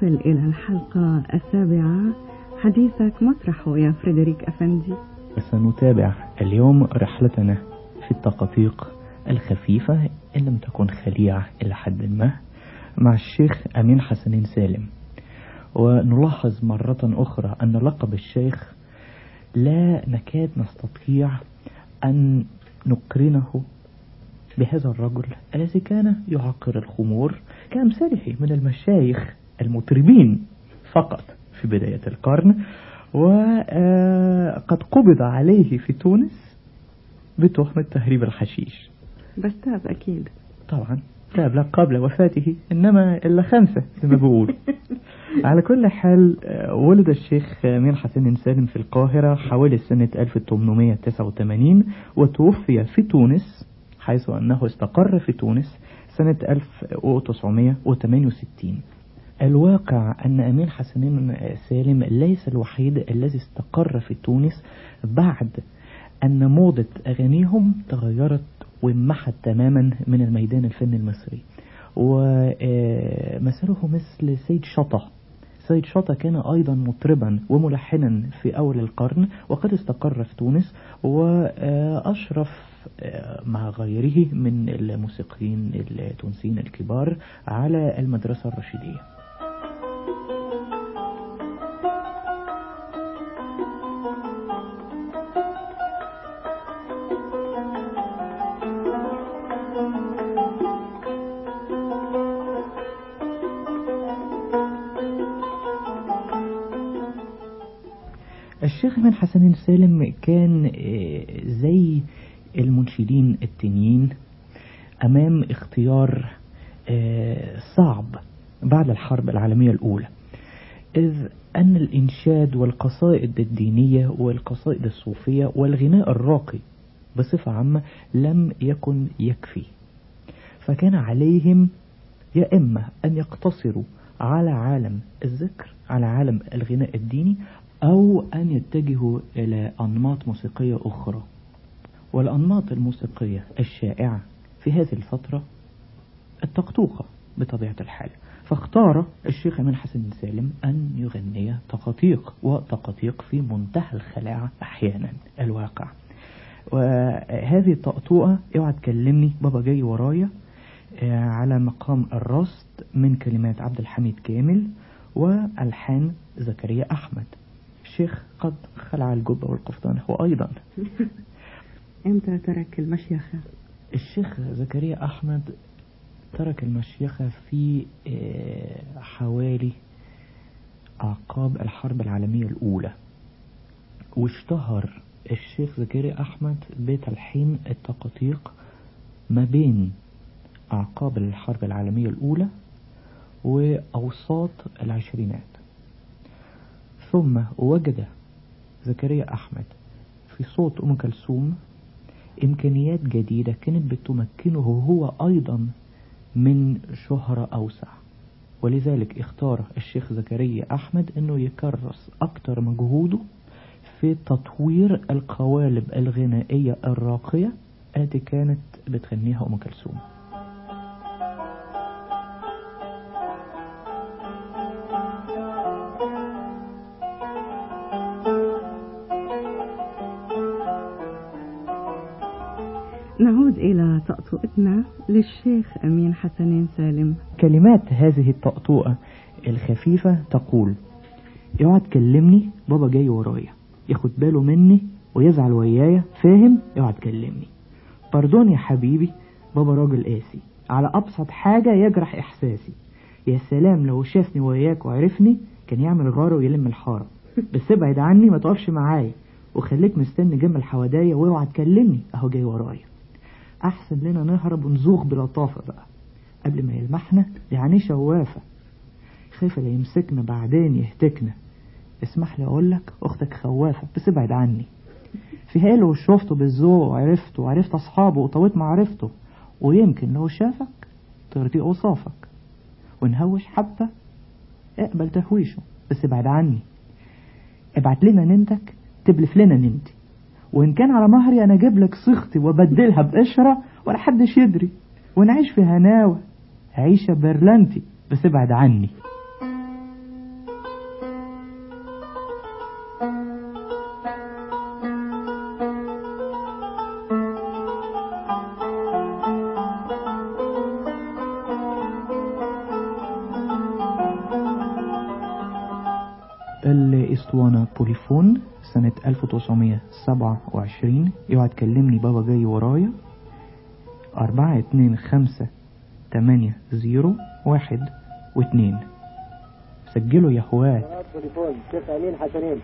نصل إلى الحلقة 7. حديثك مطرحه يا فريدريك أفندي. سنتابع اليوم رحلتنا في التقاطيق الخفيفة إن لم تكن خليعة إلى حد ما مع الشيخ أمين حسنين سالم. ونلاحظ مرة أخرى أن لقب الشيخ لا نكاد نستطيع أن نقرنه بهذا الرجل الذي كان يعقر الخمور كأمثاله من المشايخ المطربين فقط في بداية القرن، وقد قبض عليه في تونس بتهمة تهريب الحشيش. بس تاب أكيد. طبعا تاب لا قبل وفاته، إنما إلا 5 زي ما بقول. على كل حال ولد الشيخ أمين حسنين سالم في القاهرة حوالي سنة 1889، وتوفي في تونس حيث أنه استقر في تونس سنة 1968. الواقع أن أمين حسنين سالم ليس الوحيد الذي استقر في تونس بعد أن موضة أغانيهم تغيرت وانمحت تماما من الميدان الفني المصري. ومثله مثل سيد شطة. سيد شطة كان أيضا مطربا وملحنا في أول القرن، وقد استقر في تونس وأشرف مع غيره من الموسيقيين التونسيين الكبار على المدرسة الرشيدية. الشيخ أمين حسنين سالم كان زي المنشدين التانيين أمام اختيار صعب بعد الحرب العالمية الأولى، إذ أن الإنشاد والقصائد الدينية والقصائد الصوفية والغناء الراقي بصفة عامة لم يكن يكفي، فكان عليهم يا إما أن يقتصروا على عالم الذكر، على عالم الغناء الديني، أو أن يتجهوا إلى أنماط موسيقية أخرى. والأنماط الموسيقية الشائعة في هذه الفترة التقطوقة بطبيعة الحال، فاختار الشيخ أمين حسنين سالم أن يغني تقاطيق، وتقاطيق في منتهى الخلاعة أحيانا الواقع. وهذه التقطوقة اوعى تكلمني بابا جاي ورايا على مقام الرصد من كلمات عبد الحميد كامل والحان زكريا أحمد. الشيخ قد خلع الجبة والقفطان هو أيضا. امتى ترك المشيخة؟ الشيخ زكريا أحمد ترك المشيخة في حوالي أعقاب الحرب العالمية الأولى، واشتهر الشيخ زكريا أحمد بتلحين التقاطيق ما بين أعقاب الحرب العالمية الأولى وأوساط العشرينات. ثم وجد زكريا أحمد في صوت أم كلثوم إمكانيات جديدة كانت بتمكنه هو أيضا من شهرة أوسع، ولذلك اختار الشيخ زكريا أحمد أنه يكرس أكتر مجهوده في تطوير القوالب الغنائية الراقية التي كانت بتغنيها أم كلثوم. نعود إلى طقطقتنا للشيخ أمين حسنين سالم. كلمات هذه الطقطوقة الخفيفة تقول: اوعى تكلمني بابا جاي ورايا، ياخد باله مني ويزعل ويايا، فاهم؟ اوعى تكلمني. باردون يا حبيبي، بابا راجل قاسي، على أبسط حاجة يجرح إحساسي. يا سلام لو شافني وياك وعرفني كان يعمل غارة ويلم الحارة. بس ابعد عني ما تقفش معايا، وخليك مستني جنب الحوادايا، واوعى تكلمني اهو جاي ورايا. احسن لنا نهرب ونزوغ بلطافة بقى قبل ما يلمحنا، يعني شوافة خايفة لا يمسكنا بعدين يهتكنا. اسمح لي اقول لك اختك خوافة، بس ابعد عني. فيها لو شفته بالذوق وعرفت اصحابه وطويت معرفته، ويمكن لو شافك ترضي اوصافك، ونهوش حبة اقبل تهويشه، بس ابعد عني. ابعت لنا ننتك تبلف لنا ننتي، وإن كان على مهري أنا أجيب لك صيغتي وبدلها بقشرة ولا حدش يدري، ونعيش في هناوة عيشة برلنتي، بس ابعد عني. أسطوانة بوليفون سنة 1927. اوعى تكلمني بابا جاي ورايا. 4258001 سجلوا يا اخوات. بوليفون شيخ أمين حسنين.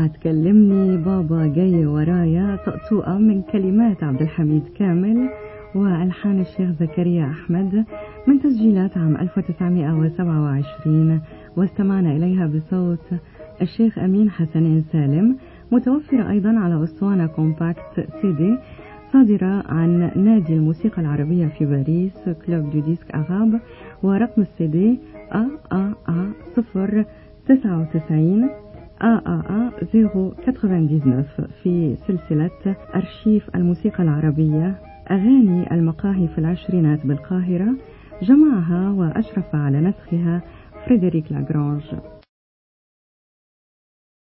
تكلمني بابا جاي ورايا طقطوقة من كلمات عبد الحميد كامل وألحان الشيخ زكريا أحمد من تسجيلات عام 1927، واستمعنا إليها بصوت الشيخ أمين حسنين سالم، متوفرة أيضا على أسطوانة كومباكت CD صادرة عن نادي الموسيقى العربية في باريس كلوب دو ديسك أغاب، ورقم الCD AAA 099 AAA 099 في سلسلة أرشيف الموسيقى العربية أغاني المقاهي في العشرينات بالقاهرة، جمعها وأشرف على نسخها فريدريك لاغرانج.